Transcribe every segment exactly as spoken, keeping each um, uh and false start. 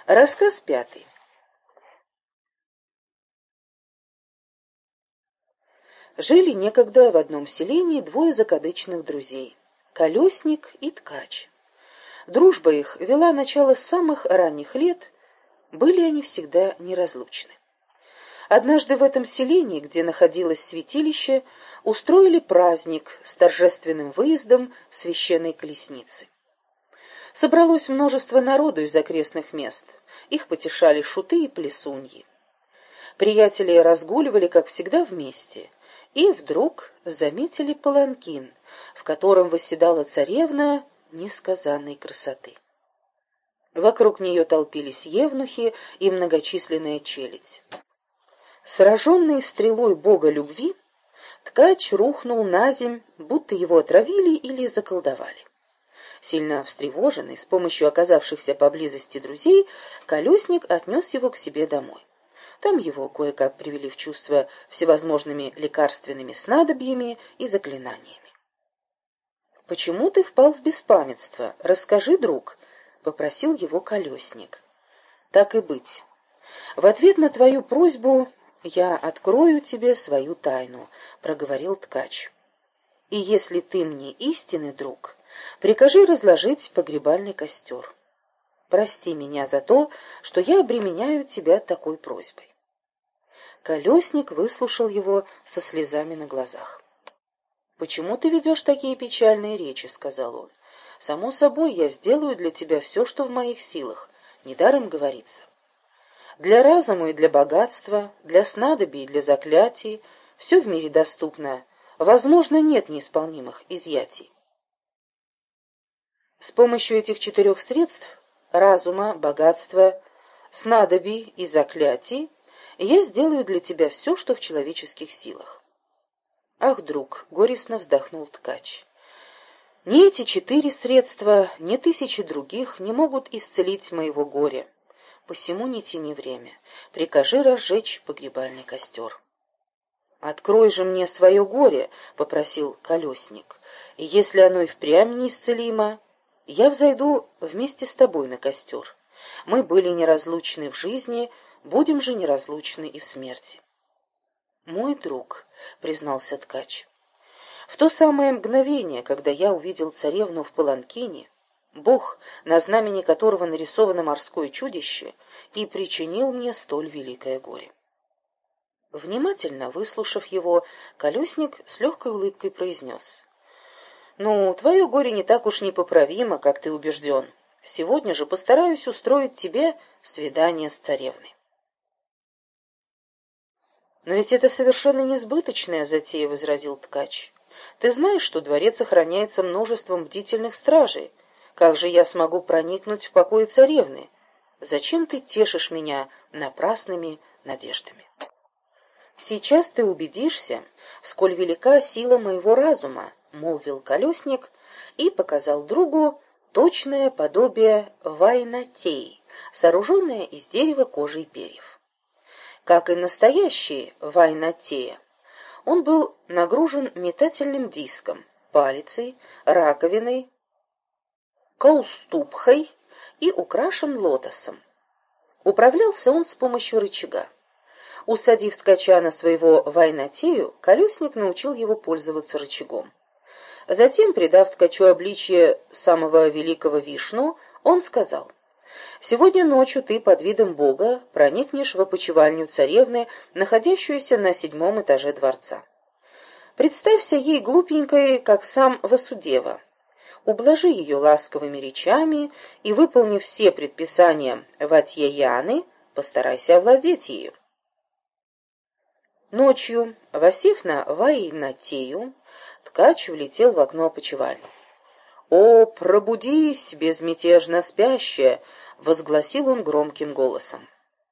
Рассказ пятый. Жили некогда в одном селении двое закадычных друзей — Колесник и Ткач. Дружба их вела начало с самых ранних лет, были они всегда неразлучны. Однажды в этом селении, где находилось святилище, устроили праздник с торжественным выездом священной колесницы. Собралось множество народу из окрестных мест, их потешали шуты и плесуньи. Приятели разгуливали, как всегда, вместе, и вдруг заметили паланкин, в котором восседала царевна несказанной красоты. Вокруг нее толпились евнухи и многочисленная челядь. Сраженный стрелой бога любви, Ткач рухнул на земь, будто его отравили или заколдовали. Сильно встревоженный, с помощью оказавшихся поблизости друзей, Колесник отнес его к себе домой. Там его кое-как привели в чувство всевозможными лекарственными снадобьями и заклинаниями. «Почему ты впал в беспамятство? Расскажи, друг», — попросил его Колесник. «Так и быть. В ответ на твою просьбу я открою тебе свою тайну», — проговорил Ткач. «И если ты мне истинный друг, прикажи разложить погребальный костер. Прости меня за то, что я обременяю тебя такой просьбой». Колесник выслушал его со слезами на глазах. «Почему ты ведешь такие печальные речи?» — сказал он. «Само собой, я сделаю для тебя все, что в моих силах. Недаром говорится. Для разума и для богатства, для снадобий и для заклятий все в мире доступно. Возможно, нет неисполнимых изъятий. С помощью этих четырех средств — разума, богатства, снадобий и заклятий — я сделаю для тебя все, что в человеческих силах». «Ах, друг!» — горестно вздохнул Ткач. «Ни эти четыре средства, ни тысячи других не могут исцелить моего горя. Посему не тяни время. Прикажи разжечь погребальный костер». «Открой же мне свое горе», — попросил Колесник. «И если оно и впрямь неисцелимо, я взойду вместе с тобой на костер. Мы были неразлучны в жизни, будем же неразлучны и в смерти». «Мой друг», — признался Ткач, — «в то самое мгновение, когда я увидел царевну в паланкине, Бог, на знамени которого нарисовано морское чудище, и причинил мне столь великое горе». Внимательно выслушав его, Колесник с легкой улыбкой произнес: «Ну, твое горе не так уж непоправимо, как ты убежден. Сегодня же постараюсь устроить тебе свидание с царевной». «Но ведь это совершенно несбыточная затея», — возразил Ткач. «Ты знаешь, что дворец охраняется множеством бдительных стражей. Как же я смогу проникнуть в покои царевны? Зачем ты тешишь меня напрасными надеждами?» «Сейчас ты убедишься, сколь велика сила моего разума», — молвил Колесник и показал другу точное подобие вайнатеи, сооруженное из дерева, кожи и перьев. Как и настоящий вайнатея, он был нагружен метательным диском, палицей, раковиной, кауступхой и украшен лотосом. Управлялся он с помощью рычага. Усадив Ткача на своего вайнатею, Колесник научил его пользоваться рычагом. Затем, придав Ткачу обличье самого великого Вишну, он сказал: «Сегодня ночью ты под видом Бога проникнешь в опочивальню царевны, находящуюся на седьмом этаже дворца. Представься ей глупенькой, как сам Васудева. Ублажи ее ласковыми речами и, выполнив все предписания Ватьяяны, постарайся овладеть ею». Ночью, восев на вайнатею, Ткач влетел в окно опочивальни. «О, пробудись, безмятежно спящая!» — возгласил он громким голосом.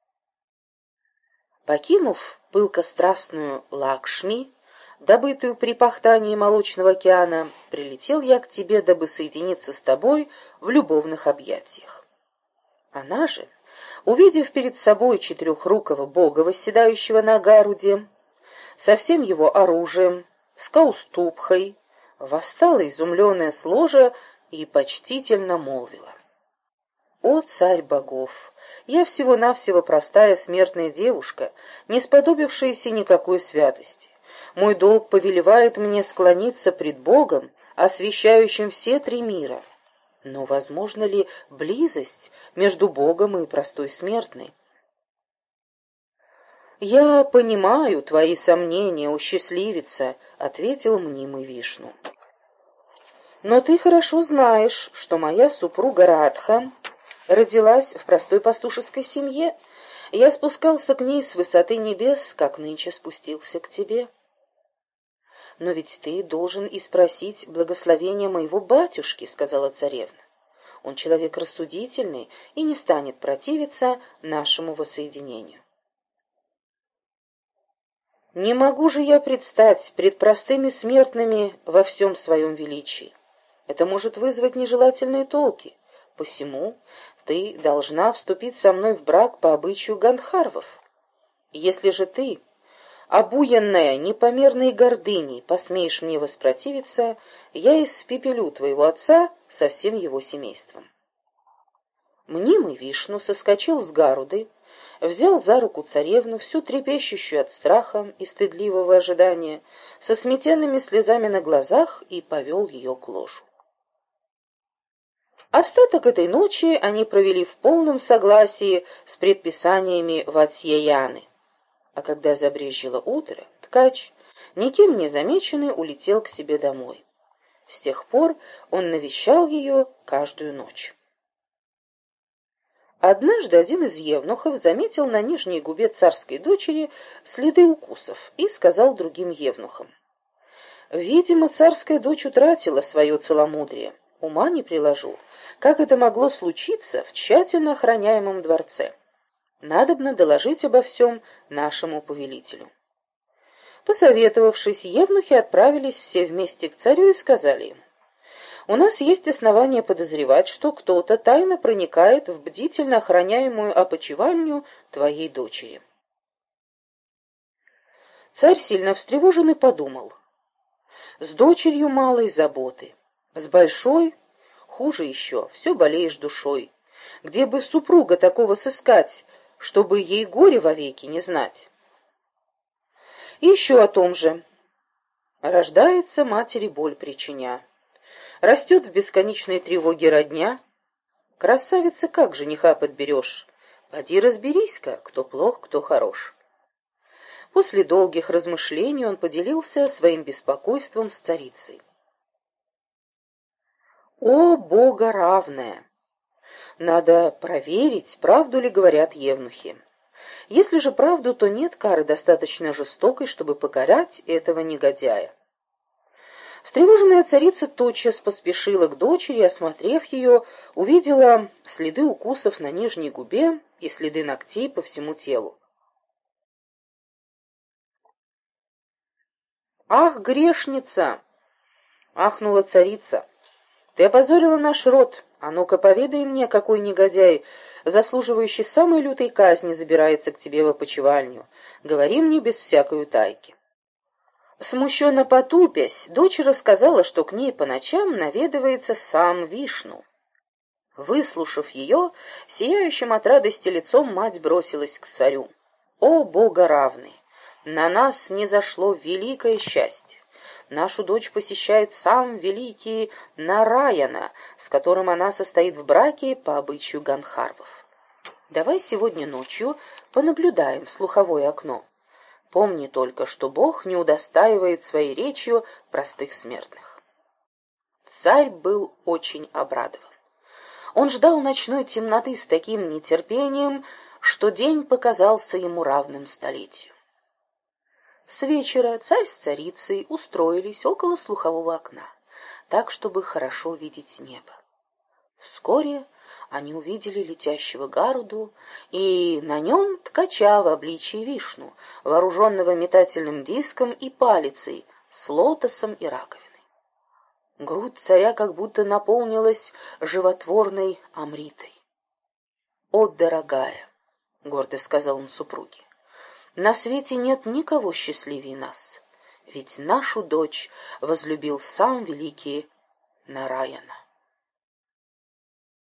Покинув пылко-страстную Лакшми, добытую при пахтании молочного океана, прилетел я к тебе, дабы соединиться с тобой в любовных объятиях. Она же, увидев перед собой четырехрукого бога, восседающего на Гаруде, со всем его оружием, с кауступхой, восстала изумленная с ложа и почтительно молвила: «О, царь богов! Я всего-навсего простая смертная девушка, не сподобившаяся никакой святости. Мой долг повелевает мне склониться пред Богом, освящающим все три мира. Но возможно ли близость между Богом и простой смертной?» «Я понимаю твои сомнения, о счастливица», — ответил мнимый Вишну. «Но ты хорошо знаешь, что моя супруга Радха родилась в простой пастушеской семье. Я спускался к ней с высоты небес, как нынче спустился к тебе. Но ведь ты должен и спросить благословения моего батюшки», — сказала царевна. «Он человек рассудительный и не станет противиться нашему воссоединению». «Не могу же я предстать пред простыми смертными во всем своем величии. Это может вызвать нежелательные толки. Посему ты должна вступить со мной в брак по обычаю гандхарвов. Если же ты, обуянная непомерной гордыней, посмеешь мне воспротивиться, я испепелю твоего отца со всем его семейством». Мнимый Вишну соскочил с Гаруды, взял за руку царевну, всю трепещущую от страха и стыдливого ожидания, со сметенными слезами на глазах, и повел ее к ложу. Остаток этой ночи они провели в полном согласии с предписаниями Ватсьяяны. А когда забрежило утро, ткач, никем не замеченный, улетел к себе домой. С тех пор он навещал ее каждую ночь. Однажды один из евнухов заметил на нижней губе царской дочери следы укусов и сказал другим евнухам: «Видимо, царская дочь утратила свое целомудрие. Ума не приложу, как это могло случиться в тщательно охраняемом дворце. Надобно доложить обо всем нашему повелителю». Посоветовавшись, евнухи отправились все вместе к царю и сказали ему: «У нас есть основания подозревать, что кто-то тайно проникает в бдительно охраняемую опочивальню твоей дочери». Царь, сильно встревоженный, подумал: «С дочерью малой заботы, с большой хуже еще, все болеешь душой. Где бы супруга такого сыскать, чтобы ей горе вовеки не знать?» И еще о том же. Рождается матери боль причиня. Растет в бесконечной тревоге родня. Красавица, как жениха подберешь? Поди разберись-ка, кто плох, кто хорош. После долгих размышлений он поделился своим беспокойством с царицей. «О, Бога равная! Надо проверить, правду ли говорят евнухи. Если же правду, то нет кары достаточно жестокой, чтобы покарать этого негодяя». Встревоженная царица тотчас поспешила к дочери, осмотрев ее, увидела следы укусов на нижней губе и следы ногтей по всему телу. «Ах, грешница!» — ахнула царица. «Ты опозорила наш род. А ну-ка, поведай мне, какой негодяй, заслуживающий самой лютой казни, забирается к тебе в опочивальню. Говори мне без всякой утайки». Смущенно потупясь, дочь рассказала, что к ней по ночам наведывается сам Вишну. Выслушав ее, сияющим от радости лицом мать бросилась к царю. «О, Бога равный! На нас низошло великое счастье! Нашу дочь посещает сам великий Нараяна, с которым она состоит в браке по обычаю гандхарвов. Давай сегодня ночью понаблюдаем в слуховое окно. Помни только, что Бог не удостаивает своей речью простых смертных». Царь был очень обрадован. Он ждал ночной темноты с таким нетерпением, что день показался ему равным столетию. С вечера царь с царицей устроились около слухового окна, так, чтобы хорошо видеть небо. Вскоре они увидели летящего Гаруду, и на нем ткача в обличии Вишну, вооруженного метательным диском и палицей, с лотосом и раковиной. Грудь царя как будто наполнилась животворной амритой. «О, дорогая!» — гордо сказал он супруге. «На свете нет никого счастливее нас, ведь нашу дочь возлюбил сам великий Нараяна».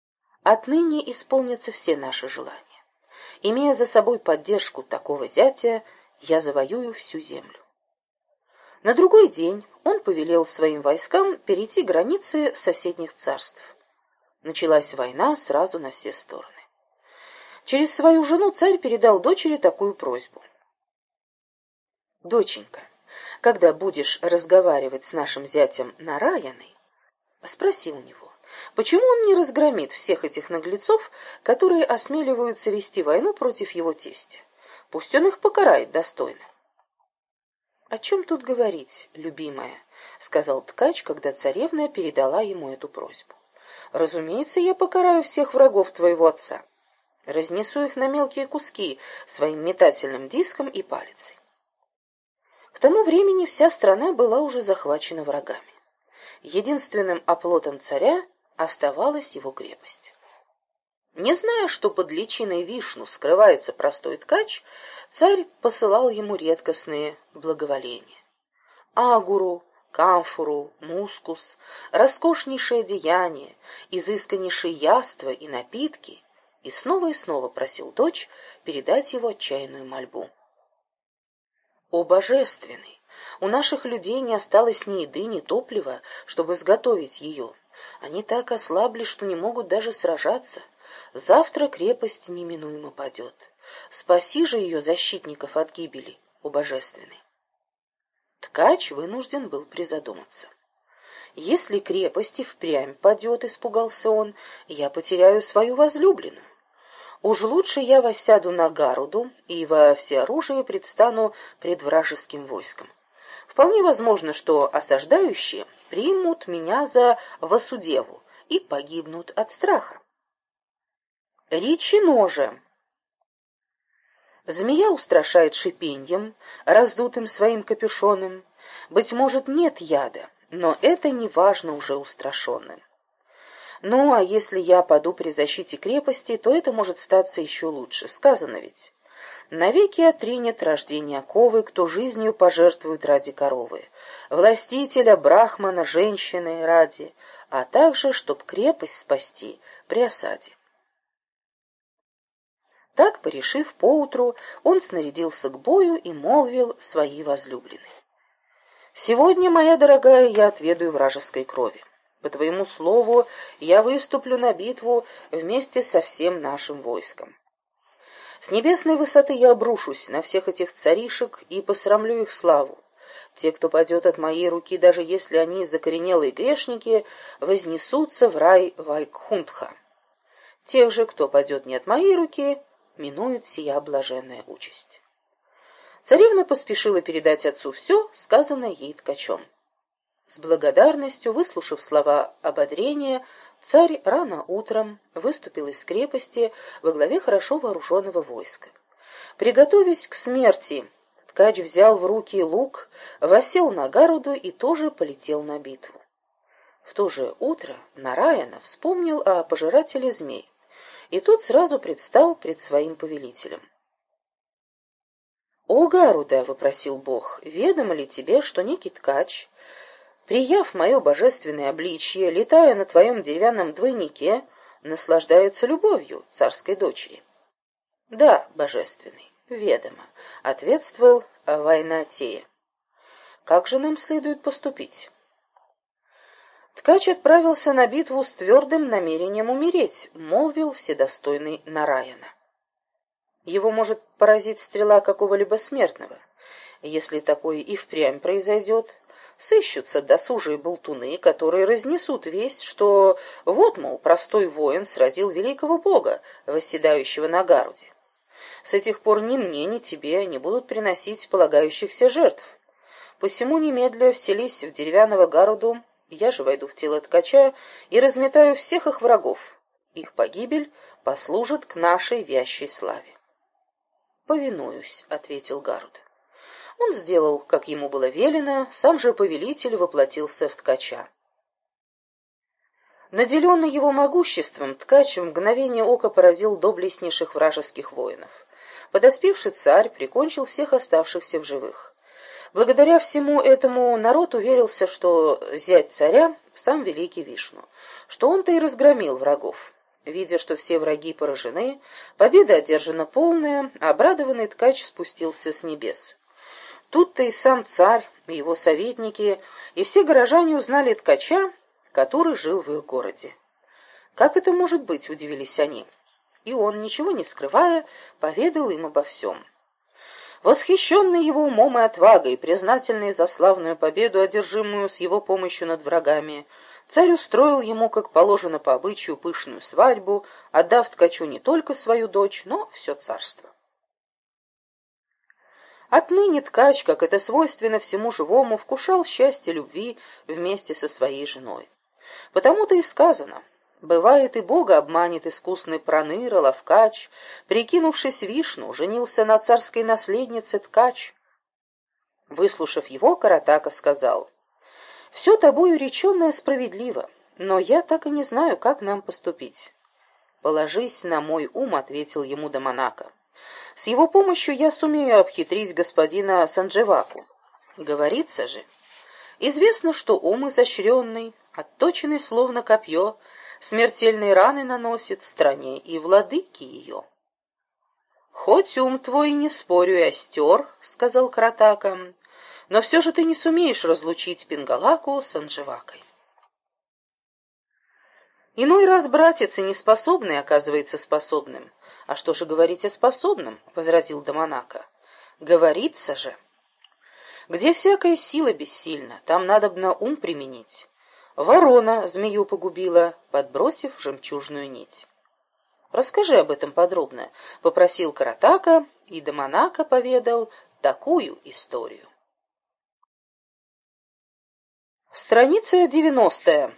Отныне исполнятся все наши желания. Имея за собой поддержку такого зятя, я завоюю всю землю. На другой день он повелел своим войскам перейти границы соседних царств. Началась война сразу на все стороны. Через свою жену царь передал дочери такую просьбу. «Доченька, когда будешь разговаривать с нашим зятем Нараяной, спроси у него, почему он не разгромит всех этих наглецов, которые осмеливаются вести войну против его тестя? Пусть он их покарает достойно». «О чем тут говорить, любимая?» — сказал ткач, когда царевна передала ему эту просьбу. «Разумеется, я покараю всех врагов твоего отца. Разнесу их на мелкие куски своим метательным диском и палицей». К тому времени вся страна была уже захвачена врагами. Единственным оплотом царя оставалась его крепость. Не зная, что под личиной Вишну скрывается простой ткач, царь посылал ему редкостные благоволения. Агуру, камфору, мускус, роскошнейшее одеяние, изысканнейшие яства и напитки, и снова и снова просил дочь передать его отчаянную мольбу. «О, божественный! У наших людей не осталось ни еды, ни топлива, чтобы изготовить ее. Они так ослабли, что не могут даже сражаться. Завтра крепость неминуемо падет. Спаси же ее защитников от гибели, о божественный!» Ткач вынужден был призадуматься. «Если крепость и впрямь падет, — испугался он, — я потеряю свою возлюбленную. Уж лучше я воссяду на Гаруду и во всеоружии предстану пред вражеским войском. Вполне возможно, что осаждающие примут меня за Васудеву и погибнут от страха. Речено же. Змея устрашает шипеньем, раздутым своим капюшоном. Быть может, нет яда, но это не важно уже устрашенным. Ну, а если я паду при защите крепости, то это может статься еще лучше. Сказано ведь: навеки отринет рождение оковы, кто жизнью пожертвует ради коровы, властителя, брахмана, женщины ради, а также, чтоб крепость спасти при осаде». Так, порешив поутру, он снарядился к бою и молвил своей возлюбленной: «Сегодня, моя дорогая, я отведаю вражеской крови. По твоему слову, я выступлю на битву вместе со всем нашим войском. С небесной высоты я обрушусь на всех этих царишек и посрамлю их славу. Те, кто падет от моей руки, даже если они закоренелые грешники, вознесутся в рай Вайкхунтха. Тех же, кто падет не от моей руки, минует сия блаженная участь». Царевна поспешила передать отцу все, сказанное ей ткачом. С благодарностью, выслушав слова ободрения, царь рано утром выступил из крепости во главе хорошо вооруженного войска. Приготовясь к смерти, ткач взял в руки лук, воссел на Гаруду и тоже полетел на битву. В то же утро Нараяна вспомнил о пожирателе змей, и тот сразу предстал пред своим повелителем. «О, Гаруда, — вопросил бог, — ведомо ли тебе, что некий ткач, прияв мое божественное обличье, летая на твоем деревянном двойнике, наслаждается любовью царской дочери?» «Да, божественный, ведомо, — ответствовал Вайнатея. Как же нам следует поступить?» Ткач отправился на битву с твердым намерением умереть, молвил вседостойный Нараяна. Его может поразить стрела какого-либо смертного. Если такое и впрямь произойдет, сыщутся досужие болтуны, которые разнесут весть, что вот, мол, простой воин сразил великого бога, восседающего на Гаруде. С этих пор ни мне, ни тебе не будут приносить полагающихся жертв. Посему немедля вселись в деревянного Гаруду, я же войду в тело ткача и разметаю всех их врагов. Их погибель послужит к нашей вящей славе. «Повинуюсь», — ответил Гаруда. Он сделал, как ему было велено, сам же повелитель воплотился в ткача. Наделенный его могуществом, ткач в мгновение ока поразил доблестнейших вражеских воинов. Подоспевший царь прикончил всех оставшихся в живых. Благодаря всему этому народ уверился, что зять царя — сам великий Вишну, что он-то и разгромил врагов. Видя, что все враги поражены, победа одержана полная, обрадованный ткач спустился с небес. Тут-то и сам царь, и его советники, и все горожане узнали ткача, который жил в их городе. «Как это может быть?» — удивились они. И он, ничего не скрывая, поведал им обо всем. Восхищенный его умом и отвагой, признательный за славную победу, одержимую с его помощью над врагами, царь устроил ему, как положено по обычаю, пышную свадьбу, отдав ткачу не только свою дочь, но все царство. Отныне ткач, как это свойственно всему живому, вкушал счастье любви вместе со своей женой. Потому-то и сказано: бывает, и Бога обманет искусный проныра, ловкач, прикинувшись Вишну, женился на царской наследнице ткач. Выслушав его, Каратака сказал: «Все тобою реченное справедливо, но я так и не знаю, как нам поступить». «Положись на мой ум», — ответил ему Даманака. «С его помощью я сумею обхитрить господина Санджеваку. Говорится же, известно, что ум изощренный, отточенный словно копье, смертельные раны наносит стране и владыке ее». «Хоть ум твой, не спорю, и остер», — сказал Каратака, — «но все же ты не сумеешь разлучить Пингалаку с Анджевакой». Иной раз братец и неспособный оказывается способным. «А что же говорить о способном?» — возразил Даманака. «Говорится же. Где всякая сила бессильна, там надобно ум применить. Ворона змею погубила, подбросив жемчужную нить». «Расскажи об этом подробно», — попросил Каратака, и Даманака поведал такую историю. Страница девяностая.